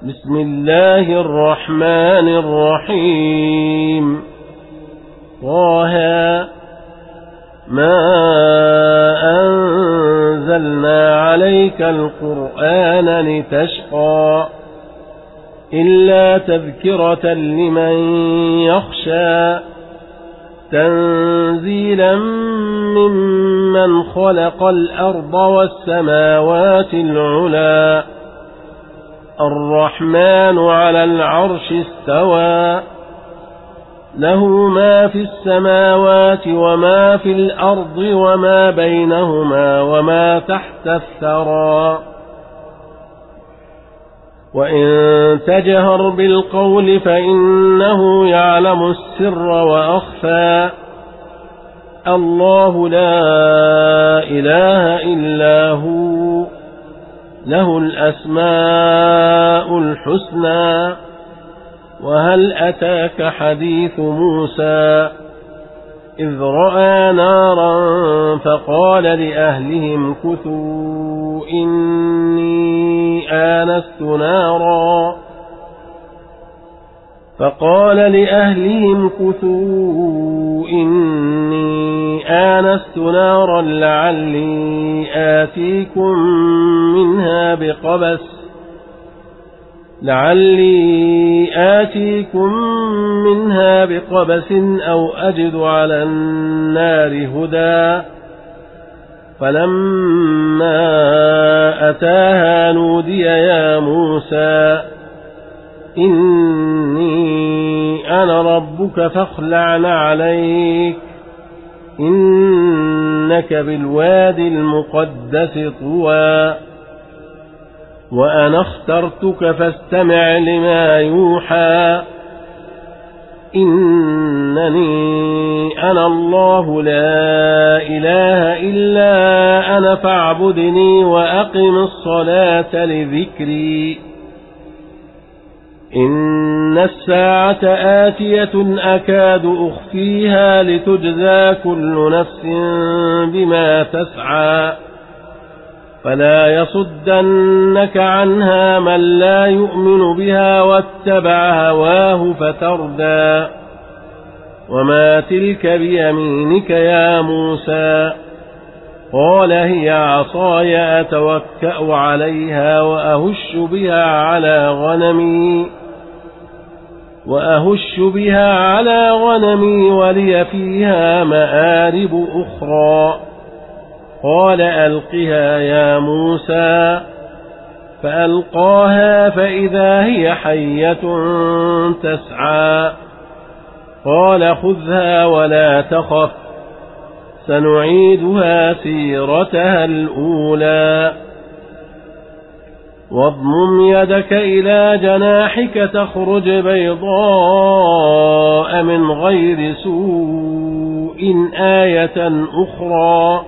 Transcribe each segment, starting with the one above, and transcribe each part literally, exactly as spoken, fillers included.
بسم الله الرحمن الرحيم. طه ما أنزلنا عليك القرآن لتشقى إلا تذكرة لمن يخشى تنزيلا ممن خلق الأرض والسماوات العلى الرحمن على العرش استوى له ما في السماوات وما في الأرض وما بينهما وما تحت الثرى وإن تجهر بالقول فإنه يعلم السر وأخفى الله لا إله إلا هو له الأسماء الحسنى وهل أتاك حديث موسى إذ رأى نارا فقال لأهلهم كثوا إني آنست نارا فقال لأهلهم كثوا إني آنست نارا لعلي آتيكم منها بقبس لعلي آتيكم منها بقبس أو أجد على النار هدى فلما أتاها نودي يا موسى إني أنا ربك فاخلع عليك إنك بالواد المقدس طوى وأنا اخترتك فاستمع لما يوحى إنني أنا الله لا إله إلا أنا فاعبدني وأقم الصلاة لذكري إن الساعة آتية أكاد أخفيها لتجزى كل نفس بما تسعى فلا يصدنك عنها من لا يؤمن بها واتبع هواه فتردى وما تلك بيمينك يا موسى قال هي عصاي أتوكأ عليها وأهش بها على غنمي وأهش بها على غنمي ولي فيها مآرب أخرى قال ألقها يا موسى فألقاها فإذا هي حية تسعى قال خذها ولا تخف سنعيدها سيرتها الأولى واضمم يدك إلى جناحك تخرج بيضاء من غير سوء آية أخرى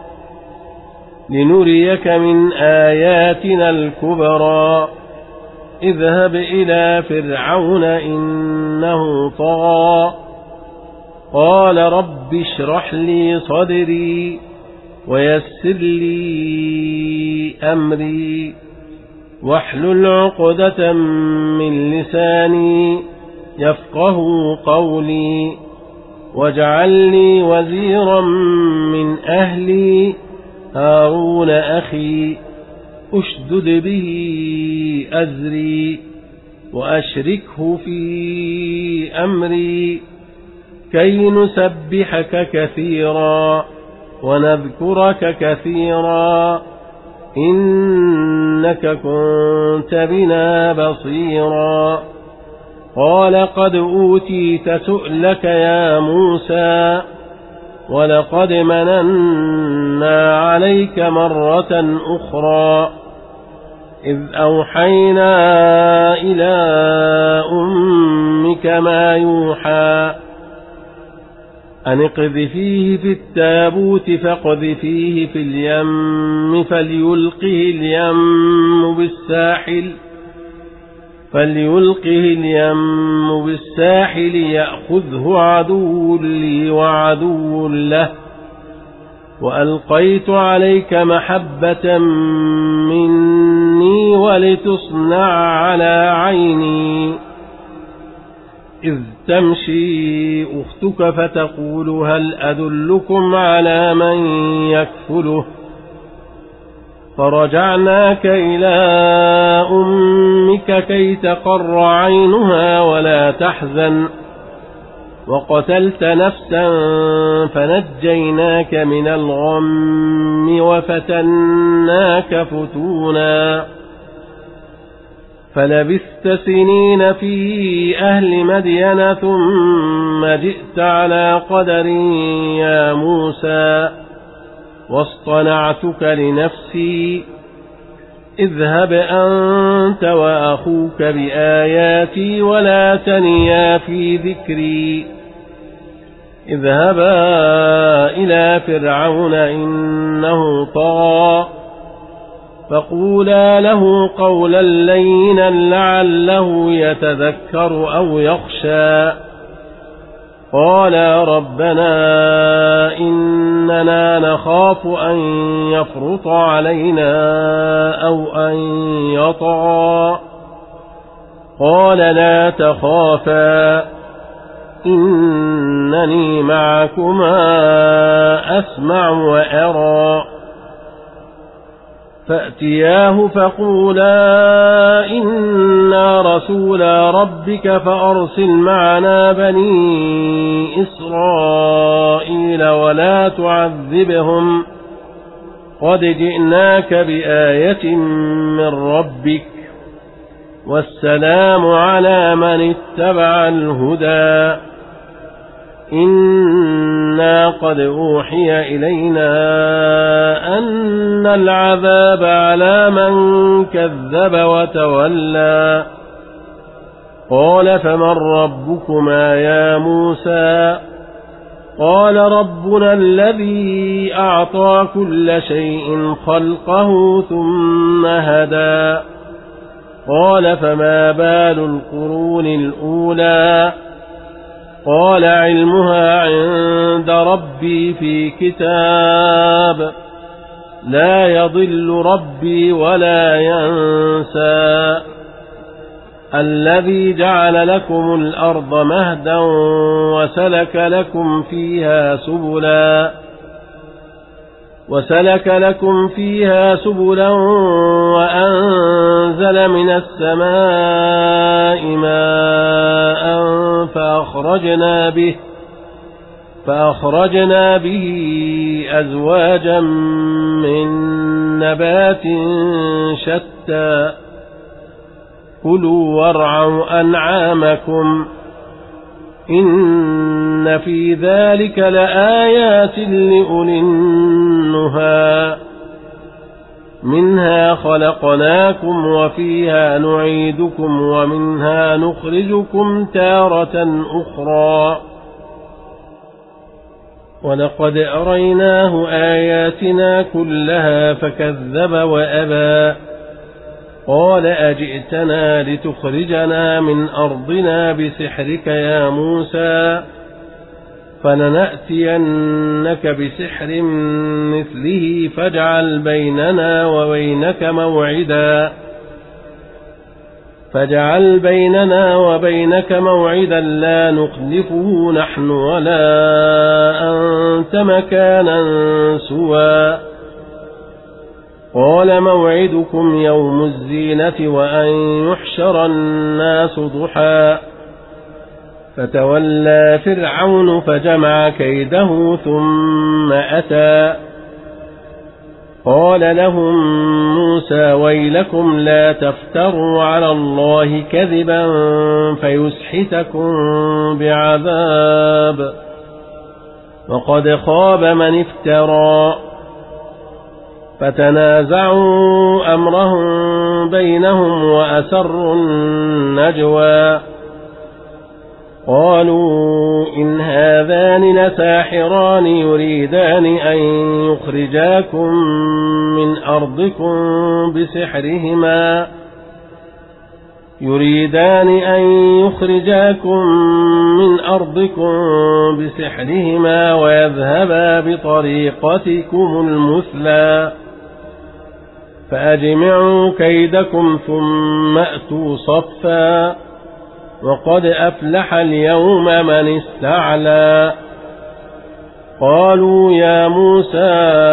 لنريك من آياتنا الكبرى اذهب إلى فرعون إنه طغى قال رب اشرح لي صدري ويسر لي أمري واحلل عقدة من لساني يفقه قولي واجعل لي وزيرا من أهلي هارون أخي أشدد به أزري وأشركه في أمري كي نسبحك كثيرا ونذكرك كثيرا إنك كنت بنا بصيرا قال قد أوتيت سؤلك يا موسى ولقد مننا عليك مرة أخرى إذ أوحينا إلى أمك ما يوحى أن اقذفيه في التابوت فاقذفيه في اليم فليلقه اليم بالساحل فليلقه اليم بالساحل يأخذه عدو لي وعدو له وألقيت عليك محبة مني ولتصنع على عيني إذ تمشي أختك فتقول هل أدلكم على من يكفله فرجعناك إلى أمك كي تقر عينها ولا تحزن وقتلت نفسا فنجيناك من الغم وفتناك فتونا فلبثت سنين في أهل مدين ثم جئت على قدر يا موسى واصطنعتك لنفسي اذهب أنت وأخوك بآياتي ولا تنيا في ذكري اذهبا إلى فرعون إنه طغى فقولا له قولا لينا لعله يتذكر أو يخشى قالا ربنا إننا نخاف أن يفرط علينا أو أن يطغى قال لا تخافا إنني معكما أسمع وأرى فأتياه فقولا إنا رسولا ربك فأرسل معنا بني إسرائيل ولا تعذبهم قد جئناك بآية من ربك والسلام على من اتبع الهدى إنا قد أوحي إلينا أن العذاب على من كذب وتولى قال فمن ربكما يا موسى قال ربنا الذي أعطى كل شيء خلقه ثم هدى قال فما بال القرون الأولى قال علمها عند ربي في كتاب لا يضل ربي ولا ينسى الذي جعل لكم الأرض مهدا وسلك لكم فيها سبلا وسلك لكم فيها سبلا وأنزل من السماء ماء فأخرجنا به فأخرجنا به أزواجا من نبات شتى كلوا وارعوا أنعامكم إن في ذلك لآيات لأولي النهى منها خلقناكم وفيها نعيدكم ومنها نخرجكم تارة أخرى ولقد أريناه آياتنا كلها فكذب وأبى قال أجئتنا لتخرجنا من أرضنا بسحرك يا موسى فلنأتينك بسحر مثله فاجعل بيننا وبينك موعدا فاجعل بيننا وبينك موعدا لا نخلفه نحن ولا أنت مكانا سوى قال موعدكم يوم الزينة وأن يحشر الناس ضحى فتولى فرعون فجمع كيده ثم أتى قال لهم موسى ويلكم لا تفتروا على الله كذبا فيسحتكم بعذاب وقد خاب من افترى فتنازعوا أمرهم بينهم وأسروا النجوى قالوا إن هذان لساحران يريدان أن يخرجاكم من أرضكم بسحرهما يريدان أن يخرجاكم من أرضكم بسحرهما ويذهبا بطريقتكم المثلى فأجمعوا كيدكم ثم أتوا صفا وقد أفلح اليوم من استعلى قالوا يا موسى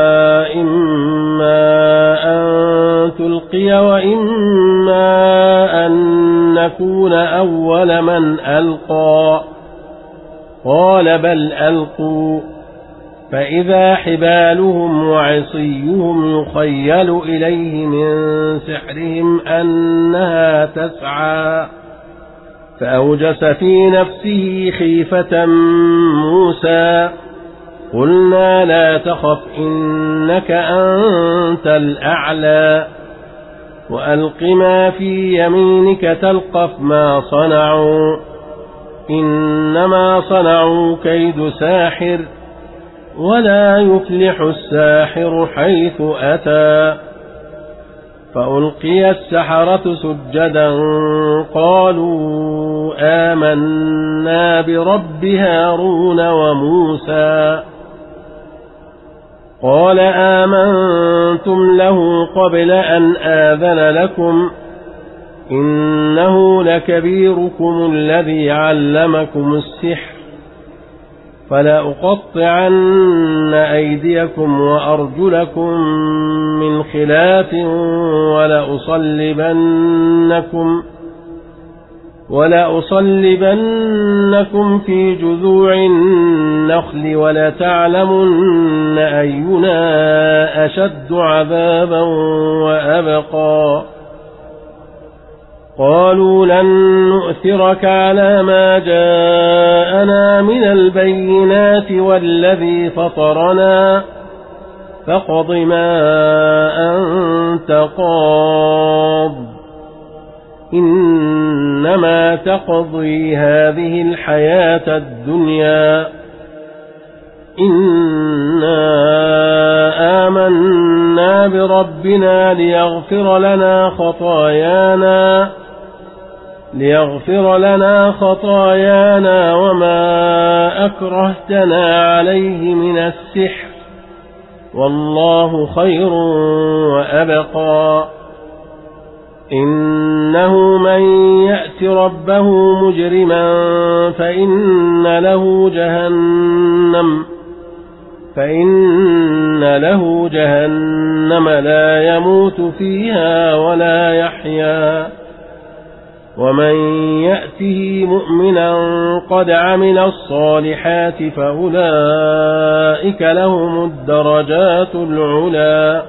إما أن تلقي وإما أن نكون أول من ألقى قال بل ألقوا فإذا حبالهم وعصيهم يخيل إليه من سحرهم أنها تسعى فأوجس في نفسه خيفة موسى قلنا لا تخف إنك أنت الأعلى وألق ما في يمينك تلقف ما صنعوا إنما صنعوا كيد ساحر ولا يفلح الساحر حيث أتى فألقي السحرة سجدا قالوا آمنا برب هارون وموسى قال آمنتم له قبل أن آذن لكم إنه لكبيركم الذي علمكم السحر فلأقطعن أيديكم وأرجلكم من خلاف ولأصلبنكم ولأصلبنكم في جذوع النخل ولتعلمن أينا أشد عذابا وأبقى قالوا لن نؤثرك على ما جاءنا من البينات والذي فطرنا فاقض ما أنت قاض إنما تقضي هذه الحياة الدنيا إنا آمنا بربنا ليغفر لنا خطايانا ليغفر لنا خطايانا وما أكرهتنا عليه من السحر والله خير وأبقى إنه من يأت ربه مجرما فإن له جهنم فإن له جهنم لا يموت فيها ولا يحيا ومن يأته مؤمنا قد عمل الصالحات فأولئك لهم الدرجات العلا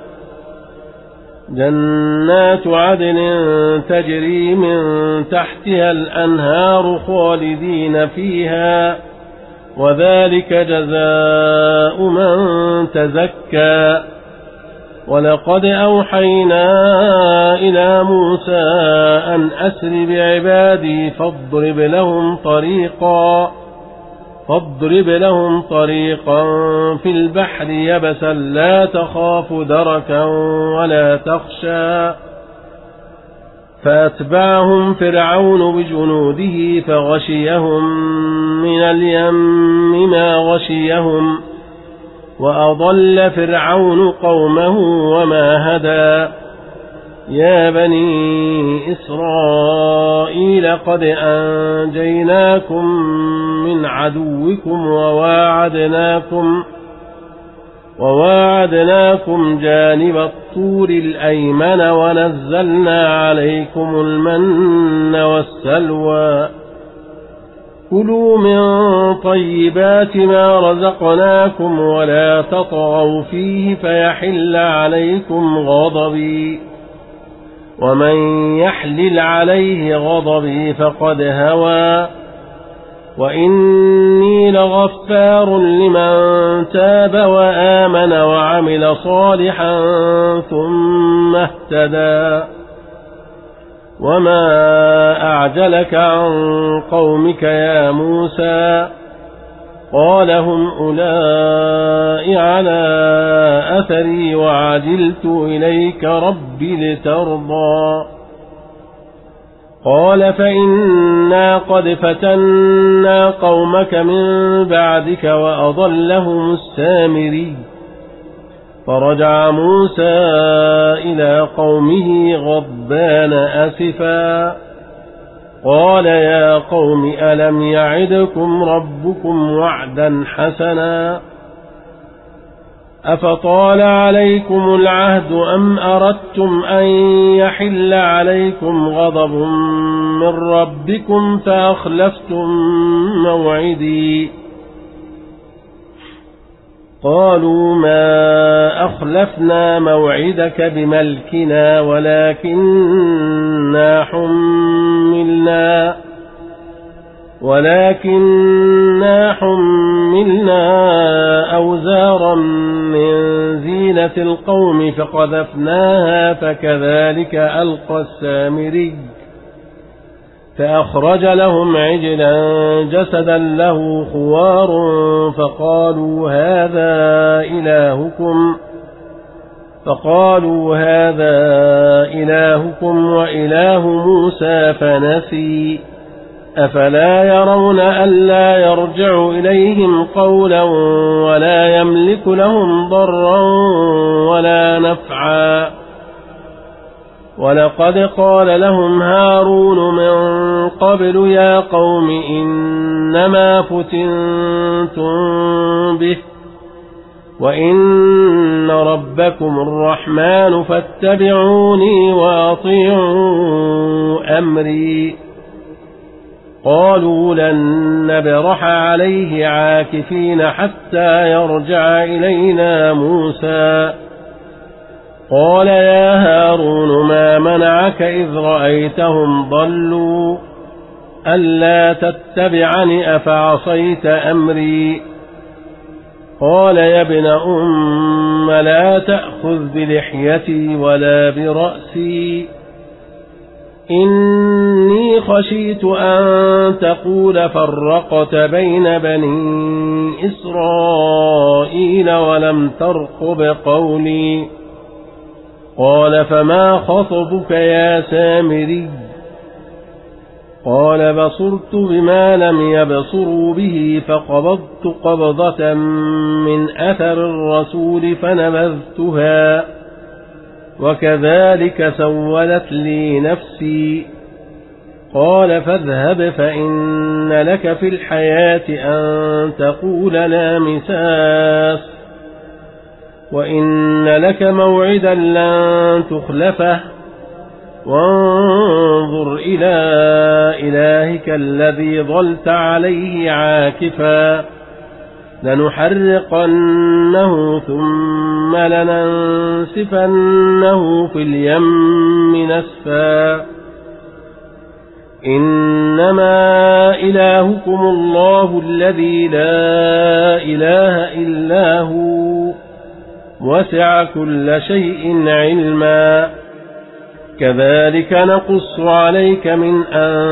جنات عدن تجري من تحتها الأنهار خالدين فيها وذلك جزاء من تزكى ولقد أوحينا إلى موسى أن أسر بعبادي فاضرب لهم طريقا فاضرب لهم طريقا في البحر يبسا لا تخاف دركا ولا تخشى فأتبعهم فرعون بجنوده فغشيهم من اليم ما غشيهم وأضل فرعون قومه وما هدى يا بني إسرائيل قد أنجيناكم من عدوكم وواعدناكم وواعدناكم جانب الطور الأيمن ونزلنا عليكم المن والسلوى كلوا من طيبات ما رزقناكم ولا تطغوا فيه فيحل عليكم غضبي ومن يحلل عليه غضبي فقد هوى وإني لغفار لمن تاب وآمن وعمل صالحا ثم اهتدى وما أعجلك عن قومك يا موسى قال هم أولئك على أثري وعجلت إليك ربي لترضى قال فإنا قد فتنا قومك من بعدك وأضلهم السامري فرجع موسى إلى قومه غضبان أسفا قال يا قوم ألم يعدكم ربكم وعدا حسنا أفطال عليكم العهد أم أردتم أن يحل عليكم غضب من ربكم فأخلفتم موعدي قالوا ما أخلفنا موعدك بملكنا ولكننا حملنا ولكننا حملنا أوزارا من زينة القوم فقذفناها فكذلك ألقى السامري فأخرج لهم عجلا جسدا له خوار فقالوا هذا إلهكم فقالوا هذا إلهكم وإله موسى فنسي أفلا يرون ألا يرجع إليهم قولا ولا يملك لهم ضرا ولا نفعا ولقد قال لهم هارون من قبل يا قوم إنما فتنتم به وإن ربكم الرحمن فاتبعوني وأطيعوا أمري قالوا لن نبرح عليه عاكفين حتى يرجع إلينا موسى قال يا هارون ما منعك إذ رأيتهم ضلوا ألا تتبعني أفعصيت أمري قال يا ابن أم لا تأخذ بلحيتي ولا برأسي إني خشيت أن تقول فرقت بين بني إسرائيل ولم ترقب قولي قال فما خطبك يا سامري قال بصرت بما لم يبصروا به فقبضت قبضة من أثر الرسول فنبذتها وكذلك سولت لي نفسي قال فاذهب فإن لك في الحياة أن تقول لا مساس وإن لك موعدا لن تخلفه وانظر إلى إلهك الذي ظلت عليه عاكفا لنحرقنه ثم لننسفنه في اليم نسفا إنما إلهكم الله الذي لا إله إلا هو وسع كل شيء علما كذلك نقص عليك من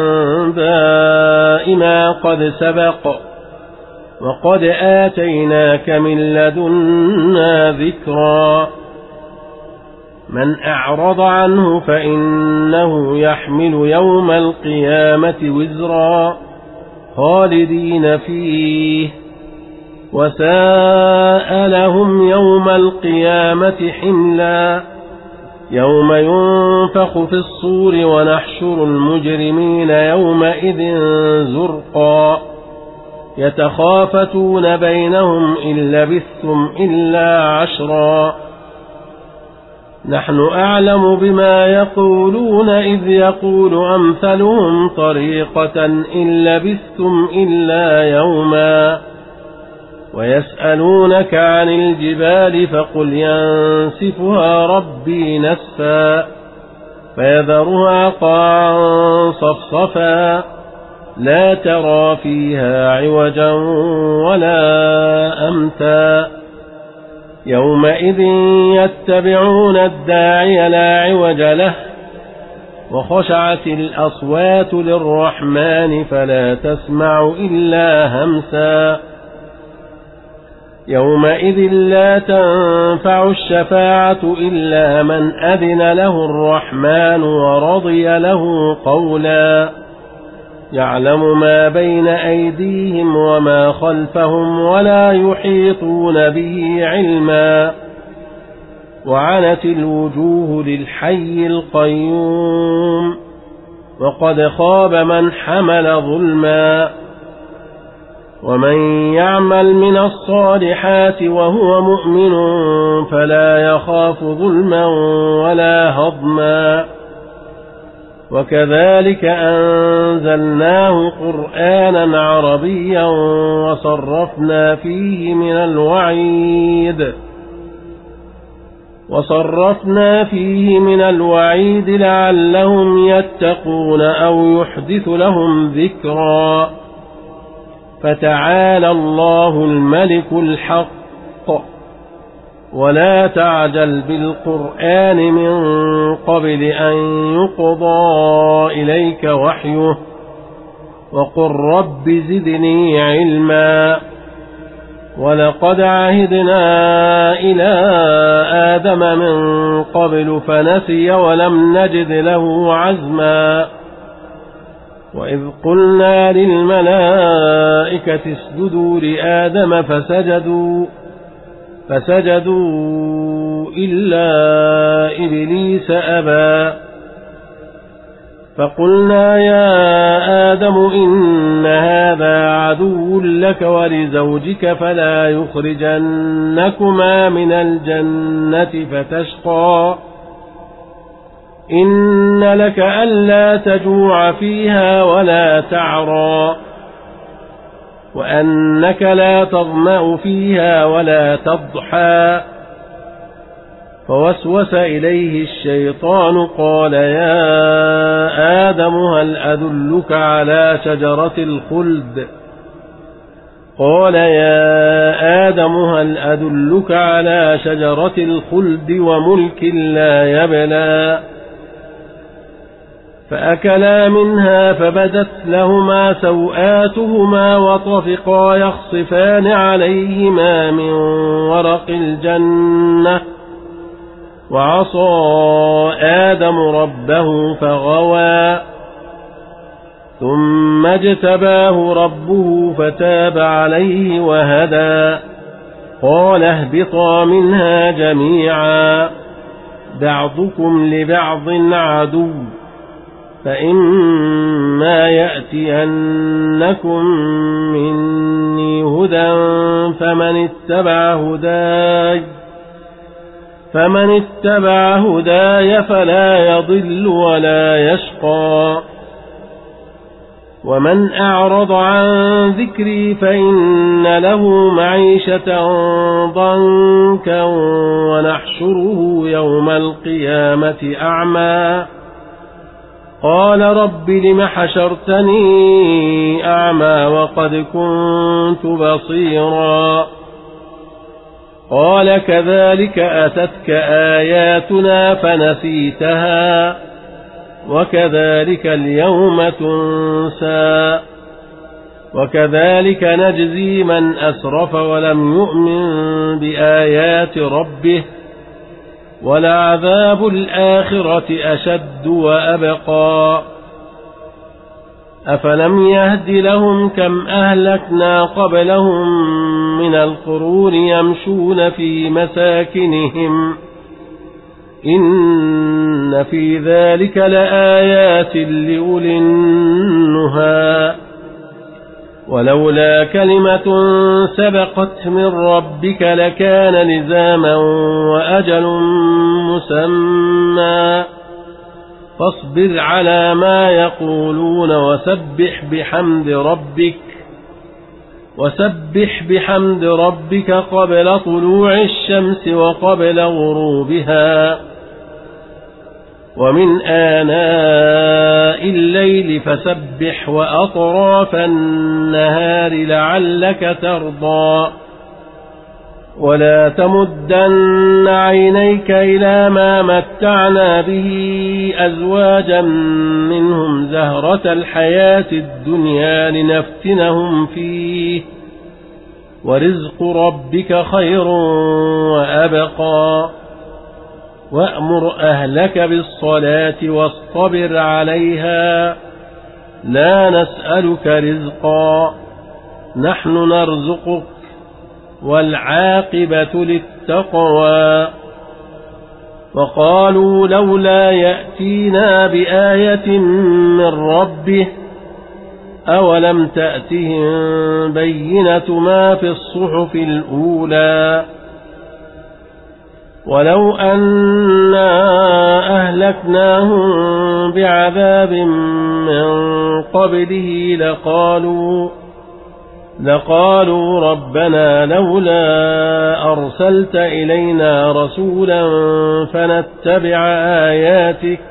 أنباء ما قد سبق وقد آتيناك من لدنا ذكرا من أعرض عنه فإنه يحمل يوم القيامة وزرا خالدين فيه وساء لهم يوم القيامة حملا يوم ينفخ في الصور ونحشر المجرمين يومئذ زرقا يتخافتون بينهم إن لبثتم إلا عشرا نحن أعلم بما يقولون إذ يقول أمثلهم طريقة إن لبثتم إلا يوما ويسألونك عن الجبال فقل ينسفها ربي نسفا فيذرها قاعا صفصفا لا ترى فيها عوجا ولا أمتا يومئذ يتبعون الداعي لا عوج له وخشعت الأصوات للرحمن فلا تسمع إلا همسا يومئذ لا تنفع الشفاعة إلا من أذن له الرحمن ورضي له قولا يعلم ما بين أيديهم وما خلفهم ولا يحيطون به علما وعنت الوجوه للحي القيوم وقد خاب من حمل ظلما. ومن يعمل من الصالحات وهو مؤمن فلا يخاف ظلما ولا هضما. وكذلك أنزلناه قرآنا عربيا وصرفنا فيه من الوعيد وصرفنا فيه من الوعيد لعلهم يتقون أو يحدث لهم ذكرا. فتعالى الله الملك الحق ولا تعجل بالقرآن من قبل أن يقضى إليك وحيه وقل رب زدني علما. ولقد عهدنا إلى آدم من قبل فنسي ولم نجد له عزما. وإذ قلنا للملائكة اسجدوا لآدم فسجدوا فسجدوا إلا إبليس أبى. فقلنا يا آدم إن هذا عدو لك ولزوجك فلا يخرجنكما من الجنة فتشقى. إن لك ألا تجوع فيها ولا تعرى وأنك لا تظمأ فيها ولا تضحى. فوسوس إليه الشيطان قال يا آدم هل أدلك على شجرة الخلد قال يا آدم هل أدلك على شجرة الخلد وملك لا يبلى. فأكلا منها فبدت لهما سوآتهما وطفقا يخصفان عليهما من ورق الجنة. وعصى آدم ربه فغوى ثم اجتباه ربه فتاب عليه وهدى. قال اهبطا منها جميعا بعضكم لبعض عدو فإما يأتينكم مني هدى فمن اتبع هداي فمن اتبع هداي فلا يضل ولا يشقى. ومن أعرض عن ذكري فإن له معيشة ضنكا ونحشره يوم القيامة أعمى. قال رب لم حشرتني أعمى وقد كنت بصيرا. قال كذلك أتتك آياتنا فنسيتها وكذلك اليوم تنسى. وكذلك نجزي من أسرف ولم يؤمن بآيات ربه ولعذاب الآخرة أشد وأبقى. أفلم يهد لهم كم أهلكنا قبلهم من القرون يمشون في مساكنهم إن في ذلك لآيات لأولي النهى. ولولا كلمة سبقت من ربك لكان لزاما وأجل مسمى. فاصبر على ما يقولون وسبح بحمد ربك وسبح بحمد ربك قبل طلوع الشمس وقبل غروبها ومن آناء الليل فسبح وأطراف النهار لعلك ترضى. ولا تمدن عينيك إلى ما متعنا به أزواجا منهم زهرة الحياة الدنيا لنفتنهم فيه ورزق ربك خير وأبقى. وأمر أهلك بالصلاة واصطبر عليها لا نسألك رزقا نحن نرزقك والعاقبة للتقوى. وقالوا لولا يأتينا بآية من ربه أولم تأتهم بينة ما في الصحف الأولى ولو أنا أهلكناهم بعذاب من قبله لقالوا لقالوا ربنا لولا أرسلت إلينا رسولا فنتبع آياتك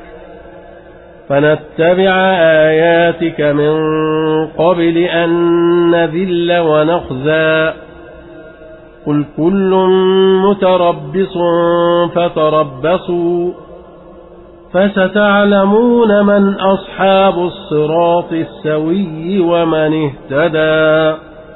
فنتبع آياتك من قبل أن نذل ونخزى قل كل متربص فتربصوا فستعلمون من أصحاب الصراط السوي ومن اهتدى.